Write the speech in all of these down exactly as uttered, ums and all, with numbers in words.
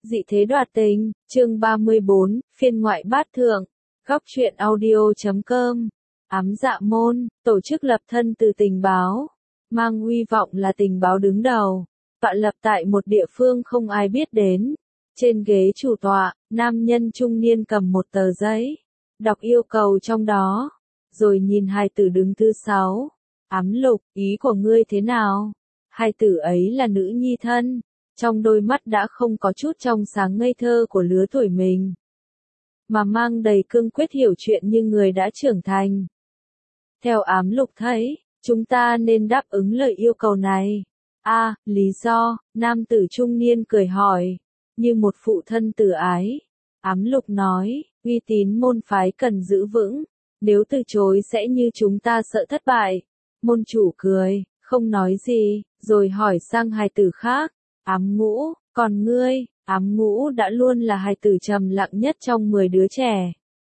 Dị thế đoạt tình, chương ba mươi bốn, phiên ngoại bát thượng, góc truyện audio chấm com, ám dạ môn, tổ chức lập thân từ tình báo, mang uy vọng là tình báo đứng đầu, tọa lập tại một địa phương không ai biết đến. Trên ghế chủ tọa, nam nhân trung niên cầm một tờ giấy, đọc yêu cầu trong đó, rồi nhìn hai tử đứng thứ sáu. Ám Lục, ý của ngươi thế nào? Hai tử ấy là nữ nhi thân, trong đôi mắt đã không có chút trong sáng ngây thơ của lứa tuổi mình, mà mang đầy cương quyết hiểu chuyện như người đã trưởng thành. Theo Ám Lục thấy, chúng ta nên đáp ứng lời yêu cầu này. A, à, lý do, nam tử trung niên cười hỏi, như một phụ thân tử ái. Ám Lục nói, uy tín môn phái cần giữ vững, nếu từ chối sẽ như chúng ta sợ thất bại. Môn chủ cười, không nói gì, rồi hỏi sang hài tử khác. Ám Ngũ, còn ngươi? Ám Ngũ đã luôn là hài tử trầm lặng nhất trong mười đứa trẻ.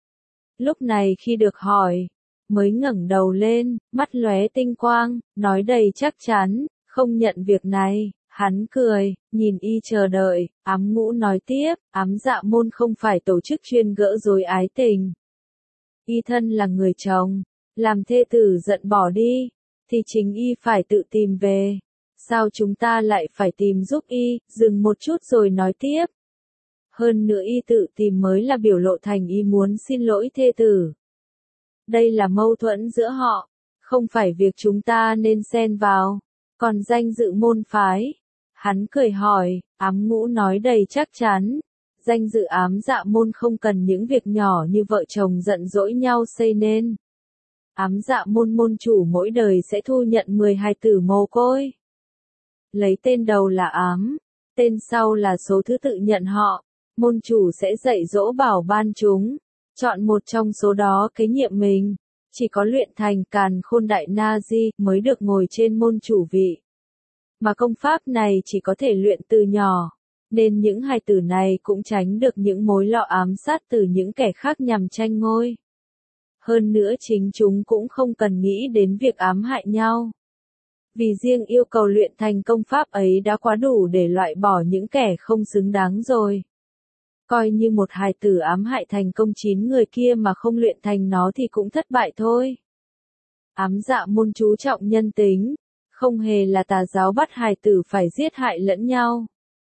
Lúc này khi được hỏi, mới ngẩng đầu lên, mắt lóe tinh quang, nói đầy chắc chắn, không nhận việc này. Hắn cười, nhìn y chờ đợi. Ám Ngũ nói tiếp, ám dạ môn không phải tổ chức chuyên gỡ rối ái tình. Y thân là người chồng, làm thê tử giận bỏ đi, thì chính y phải tự tìm về. Sao chúng ta lại phải tìm giúp y? Dừng một chút rồi nói tiếp. Hơn nữa y tự tìm mới là biểu lộ thành y muốn xin lỗi thê tử. Đây là mâu thuẫn giữa họ, không phải việc chúng ta nên xen vào. Còn danh dự môn phái? Hắn cười hỏi. Ám Ngũ nói đầy chắc chắn. Danh dự ám dạ môn không cần những việc nhỏ như vợ chồng giận dỗi nhau xây nên. Ám dạ môn môn chủ mỗi đời sẽ thu nhận mười hài tử mồ côi. Lấy tên đầu là ám, tên sau là số thứ tự nhận họ. Môn chủ sẽ dạy dỗ bảo ban chúng, chọn một trong số đó kế nhiệm mình. Chỉ có luyện thành càn khôn đại na di mới được ngồi trên môn chủ vị. Mà công pháp này chỉ có thể luyện từ nhỏ, nên những hài tử này cũng tránh được những mối lo ám sát từ những kẻ khác nhằm tranh ngôi. Hơn nữa chính chúng cũng không cần nghĩ đến việc ám hại nhau. Vì riêng yêu cầu luyện thành công pháp ấy đã quá đủ để loại bỏ những kẻ không xứng đáng rồi. Coi như một hài tử ám hại thành công chín người kia mà không luyện thành nó thì cũng thất bại thôi. Ám dạ môn chú trọng nhân tính, không hề là tà giáo bắt hài tử phải giết hại lẫn nhau.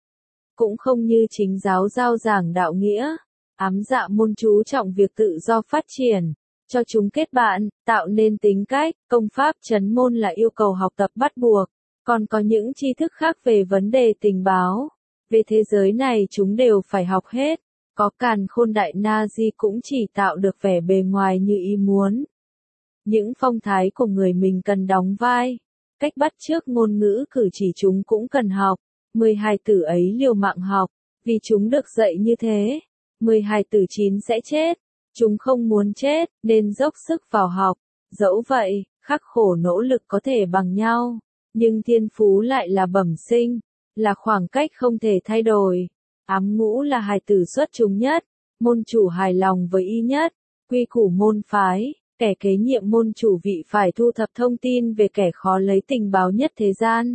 Cũng không như chính giáo giao giảng đạo nghĩa, ám dạ môn chú trọng việc tự do phát triển, cho chúng kết bạn, tạo nên tính cách. Công pháp trấn môn là yêu cầu học tập bắt buộc, còn có những tri thức khác về vấn đề tình báo. Về thế giới này chúng đều phải học hết, có càn khôn đại na di cũng chỉ tạo được vẻ bề ngoài như ý muốn. Những phong thái của người mình cần đóng vai, cách bắt chước ngôn ngữ cử chỉ chúng cũng cần học. Mười hài tử ấy liều mạng học, vì chúng được dạy như thế. Mười hài tử chín sẽ chết, chúng không muốn chết, nên dốc sức vào học. Dẫu vậy, khắc khổ nỗ lực có thể bằng nhau, nhưng thiên phú lại là bẩm sinh, là khoảng cách không thể thay đổi. Ám Ngũ là hài tử xuất chúng nhất, môn chủ hài lòng với y nhất. Quy củ môn phái, kẻ kế nhiệm môn chủ vị phải thu thập thông tin về kẻ khó lấy tình báo nhất thế gian.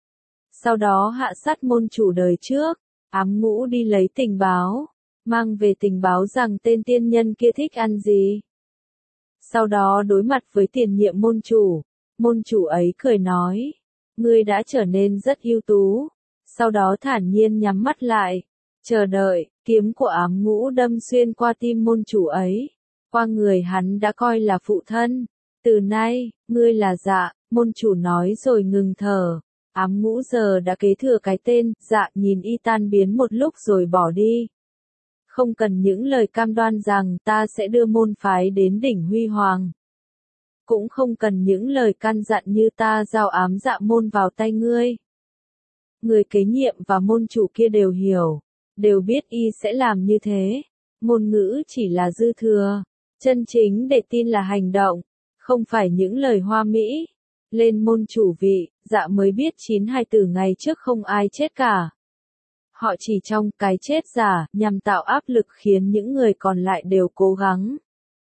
Sau đó hạ sát môn chủ đời trước. Ám Ngũ đi lấy tình báo, mang về tình báo rằng tên tiên nhân kia thích ăn gì. Sau đó đối mặt với tiền nhiệm môn chủ, môn chủ ấy cười nói, ngươi đã trở nên rất ưu tú. Sau đó thản nhiên nhắm mắt lại, chờ đợi. Kiếm của Ám Ngũ đâm xuyên qua tim môn chủ ấy, qua người hắn đã coi là phụ thân. Từ nay, ngươi là Dạ, môn chủ nói rồi ngừng thở. Ám Ngũ giờ đã kế thừa cái tên. Dạ nhìn y tan biến một lúc rồi bỏ đi. Không cần những lời cam đoan rằng ta sẽ đưa môn phái đến đỉnh huy hoàng. Cũng không cần những lời căn dặn như ta giao ám dạ môn vào tay ngươi. Người kế nhiệm và môn chủ kia đều hiểu, đều biết y sẽ làm như thế. Ngôn ngữ chỉ là dư thừa, chân chính để tin là hành động, không phải những lời hoa mỹ. Lên môn chủ vị, Dạ mới biết chín hài tử ngày trước không ai chết cả. Họ chỉ trong cái chết giả, nhằm tạo áp lực khiến những người còn lại đều cố gắng.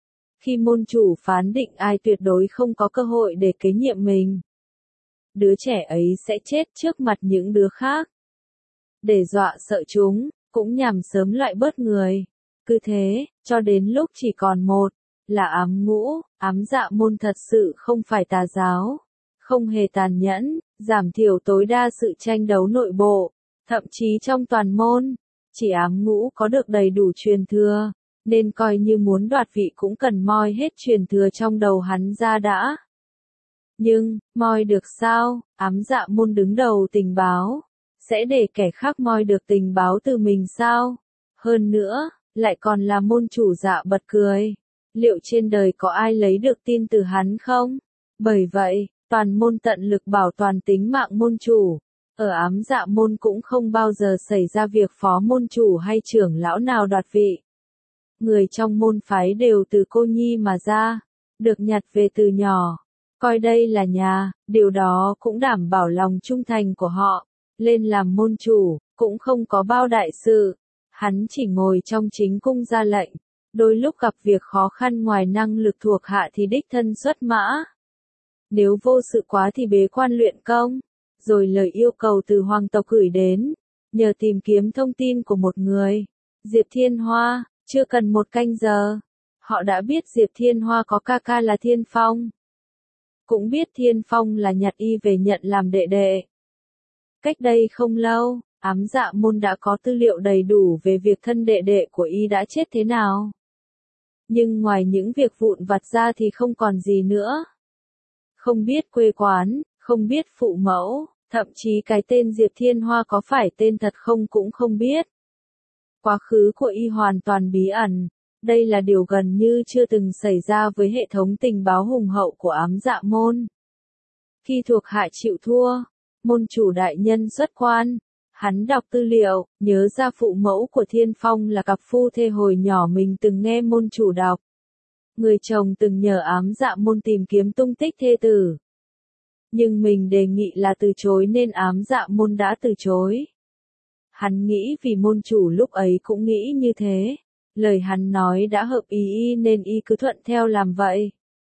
Khi môn chủ phán định ai tuyệt đối không có cơ hội để kế nhiệm mình, đứa trẻ ấy sẽ chết trước mặt những đứa khác. Để dọa sợ chúng, cũng nhằm sớm loại bớt người. Cứ thế, cho đến lúc chỉ còn một, là ám ngũ, ám dạ môn thật sự không phải tà giáo, không hề tàn nhẫn, giảm thiểu tối đa sự tranh đấu nội bộ, thậm chí trong toàn môn, chỉ ám ngũ có được đầy đủ truyền thừa, nên coi như muốn đoạt vị cũng cần moi hết truyền thừa trong đầu hắn ra đã. Nhưng, moi được sao, ám dạ môn đứng đầu tình báo, sẽ để kẻ khác moi được tình báo từ mình sao? Hơn nữa, lại còn là môn chủ dạ bật cười. Liệu trên đời có ai lấy được tin từ hắn không? Bởi vậy, toàn môn tận lực bảo toàn tính mạng môn chủ. Ở ám dạ môn cũng không bao giờ xảy ra việc phó môn chủ hay trưởng lão nào đoạt vị. Người trong môn phái đều từ cô nhi mà ra, được nhặt về từ nhỏ, coi đây là nhà, điều đó cũng đảm bảo lòng trung thành của họ. Lên làm môn chủ, cũng không có bao đại sự, hắn chỉ ngồi trong chính cung ra lệnh, đôi lúc gặp việc khó khăn ngoài năng lực thuộc hạ thì đích thân xuất mã. Nếu vô sự quá thì bế quan luyện công, rồi lời yêu cầu từ hoàng tộc gửi đến, nhờ tìm kiếm thông tin của một người, Diệp Thiên Hoa, chưa cần một canh giờ. Họ đã biết Diệp Thiên Hoa có ca ca là Thiên Phong. Cũng biết Thiên Phong là nhặt y về nhận làm đệ đệ. Cách đây không lâu, ám dạ môn đã có tư liệu đầy đủ về việc thân đệ đệ của y đã chết thế nào. Nhưng ngoài những việc vụn vặt ra thì không còn gì nữa. Không biết quê quán, không biết phụ mẫu, thậm chí cái tên Diệp Thiên Hoa có phải tên thật không cũng không biết. Quá khứ của y hoàn toàn bí ẩn, đây là điều gần như chưa từng xảy ra với hệ thống tình báo hùng hậu của ám dạ môn. Khi thuộc hạ chịu thua, môn chủ đại nhân xuất quan, hắn đọc tư liệu, nhớ ra phụ mẫu của Thiên Phong là cặp phu thê hồi nhỏ mình từng nghe môn chủ đọc. Người chồng từng nhờ ám dạ môn tìm kiếm tung tích thê tử. Nhưng mình đề nghị là từ chối nên ám dạ môn đã từ chối. Hắn nghĩ vì môn chủ lúc ấy cũng nghĩ như thế. Lời hắn nói đã hợp ý y nên y cứ thuận theo làm vậy.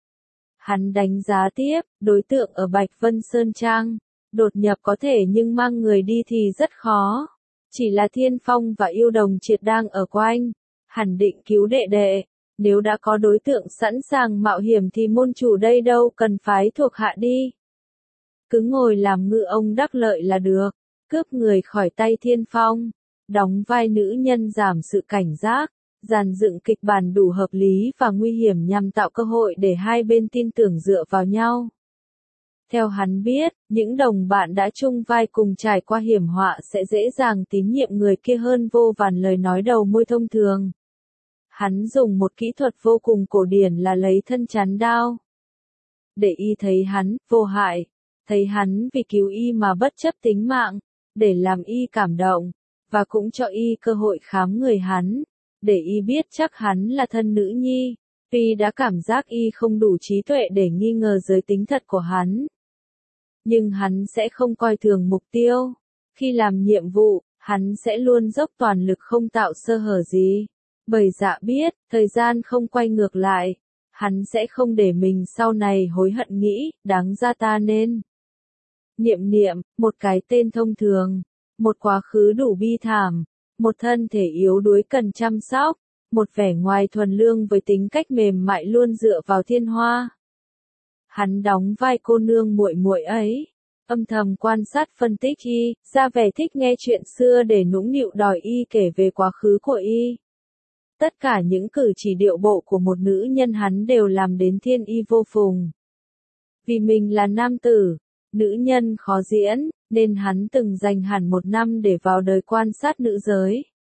Hắn đánh giá tiếp, đối tượng ở Bạch Vân Sơn Trang, đột nhập có thể nhưng mang người đi thì rất khó. Chỉ là Thiên Phong và Yêu Đồng Triệt đang ở quanh, hẳn định cứu đệ đệ. Nếu đã có đối tượng sẵn sàng mạo hiểm thì môn chủ đây đâu cần phái thuộc hạ đi. Cứ ngồi làm ngựa ông đắc lợi là được, cướp người khỏi tay Thiên Phong, đóng vai nữ nhân giảm sự cảnh giác, dàn dựng kịch bản đủ hợp lý và nguy hiểm nhằm tạo cơ hội để hai bên tin tưởng dựa vào nhau. Theo hắn biết, những đồng bạn đã chung vai cùng trải qua hiểm họa sẽ dễ dàng tín nhiệm người kia hơn vô vàn lời nói đầu môi thông thường. Hắn dùng một kỹ thuật vô cùng cổ điển là lấy thân chắn đao. Để y thấy hắn, vô hại, thấy hắn vì cứu y mà bất chấp tính mạng, để làm y cảm động, và cũng cho y cơ hội khám người hắn, để y biết chắc hắn là thân nữ nhi, tuy đã cảm giác y không đủ trí tuệ để nghi ngờ giới tính thật của hắn. Nhưng hắn sẽ không coi thường mục tiêu. Khi làm nhiệm vụ, hắn sẽ luôn dốc toàn lực không tạo sơ hở gì. Bởi dạ biết, thời gian không quay ngược lại. Hắn sẽ không để mình sau này hối hận nghĩ, đáng ra ta nên. Niệm niệm, một cái tên thông thường. Một quá khứ đủ bi thảm. Một thân thể yếu đuối cần chăm sóc. Một vẻ ngoài thuần lương với tính cách mềm mại luôn dựa vào Thiên Hoa. Hắn đóng vai cô nương muội muội ấy, âm thầm quan sát phân tích y, ra vẻ thích nghe chuyện xưa để nũng nịu đòi y kể về quá khứ của y. Tất cả những cử chỉ điệu bộ của một nữ nhân hắn đều làm đến thiên y vô phùng. Vì mình là nam tử, nữ nhân khó diễn, nên hắn từng dành hẳn một năm để vào đời quan sát nữ giới.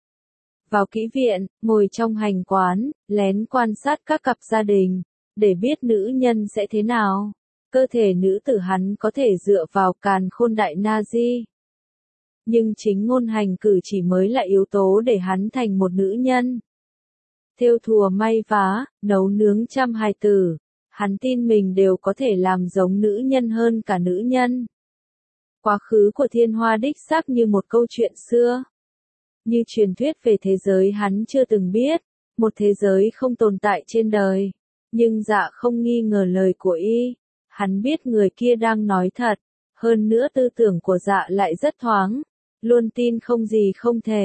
Vào kỹ viện, ngồi trong hành quán, lén quan sát các cặp gia đình, để biết nữ nhân sẽ thế nào. Cơ thể nữ tử hắn có thể dựa vào càn khôn đại na di. Nhưng chính ngôn hành cử chỉ mới là yếu tố để hắn thành một nữ nhân. Thêu thùa may vá, nấu nướng chăm hài tử, hắn tin mình đều có thể làm giống nữ nhân hơn cả nữ nhân. Quá khứ của Thiên Hoa đích xác như một câu chuyện xưa. Như truyền thuyết về thế giới hắn chưa từng biết, một thế giới không tồn tại trên đời. Nhưng dạ không nghi ngờ lời của y, hắn biết người kia đang nói thật, hơn nữa tư tưởng của dạ lại rất thoáng, luôn tin không gì không thể.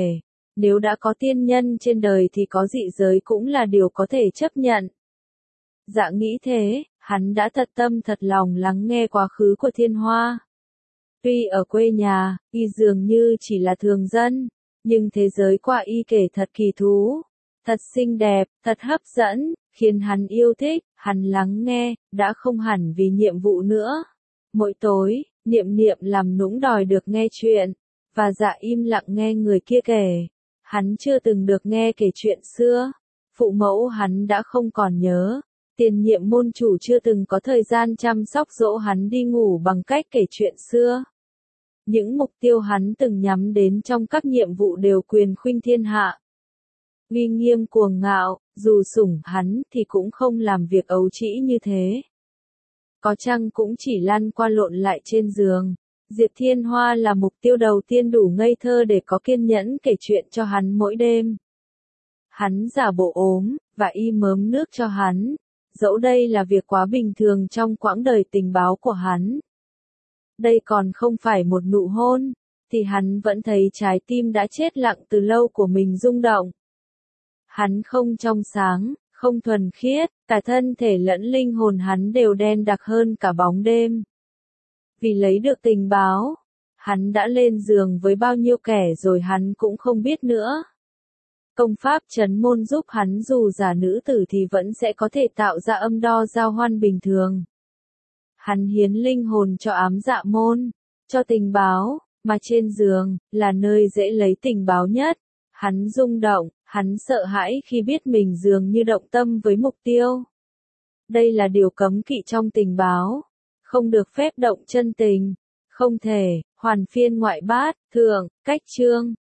Nếu đã có tiên nhân trên đời thì có dị giới cũng là điều có thể chấp nhận. Dạ nghĩ thế, hắn đã thật tâm thật lòng lắng nghe quá khứ của Thiên Hoa. Tuy ở quê nhà, y dường như chỉ là thường dân, nhưng thế giới qua y kể thật kỳ thú, thật xinh đẹp, thật hấp dẫn, khiến hắn yêu thích, hắn lắng nghe, đã không hẳn vì nhiệm vụ nữa. Mỗi tối, Niệm Niệm làm nũng đòi được nghe chuyện, và Dạ im lặng nghe người kia kể. Hắn chưa từng được nghe kể chuyện xưa, phụ mẫu hắn đã không còn nhớ, tiền nhiệm môn chủ chưa từng có thời gian chăm sóc dỗ hắn đi ngủ bằng cách kể chuyện xưa. Những mục tiêu hắn từng nhắm đến trong các nhiệm vụ đều quyền khuynh thiên hạ. Uy nghiêm cuồng ngạo, dù sủng hắn thì cũng không làm việc ấu trĩ như thế. Có chăng cũng chỉ lăn qua lộn lại trên giường. Diệp Thiên Hoa là mục tiêu đầu tiên đủ ngây thơ để có kiên nhẫn kể chuyện cho hắn mỗi đêm. Hắn giả bộ ốm, và y mớm nước cho hắn. Dẫu đây là việc quá bình thường trong quãng đời tình báo của hắn. Đây còn không phải một nụ hôn, thì hắn vẫn thấy trái tim đã chết lặng từ lâu của mình rung động. Hắn không trong sáng, không thuần khiết, cả thân thể lẫn linh hồn hắn đều đen đặc hơn cả bóng đêm. Vì lấy được tình báo, hắn đã lên giường với bao nhiêu kẻ rồi hắn cũng không biết nữa. Công pháp trấn môn giúp hắn dù giả nữ tử thì vẫn sẽ có thể tạo ra âm đo giao hoan bình thường. Hắn hiến linh hồn cho ám dạ môn, cho tình báo, mà trên giường, là nơi dễ lấy tình báo nhất. Hắn rung động, hắn sợ hãi khi biết mình dường như động tâm với mục tiêu. Đây là điều cấm kỵ trong tình báo. Không được phép động chân tình. Không thể, hoàn phiên ngoại bát, thượng, cách chương.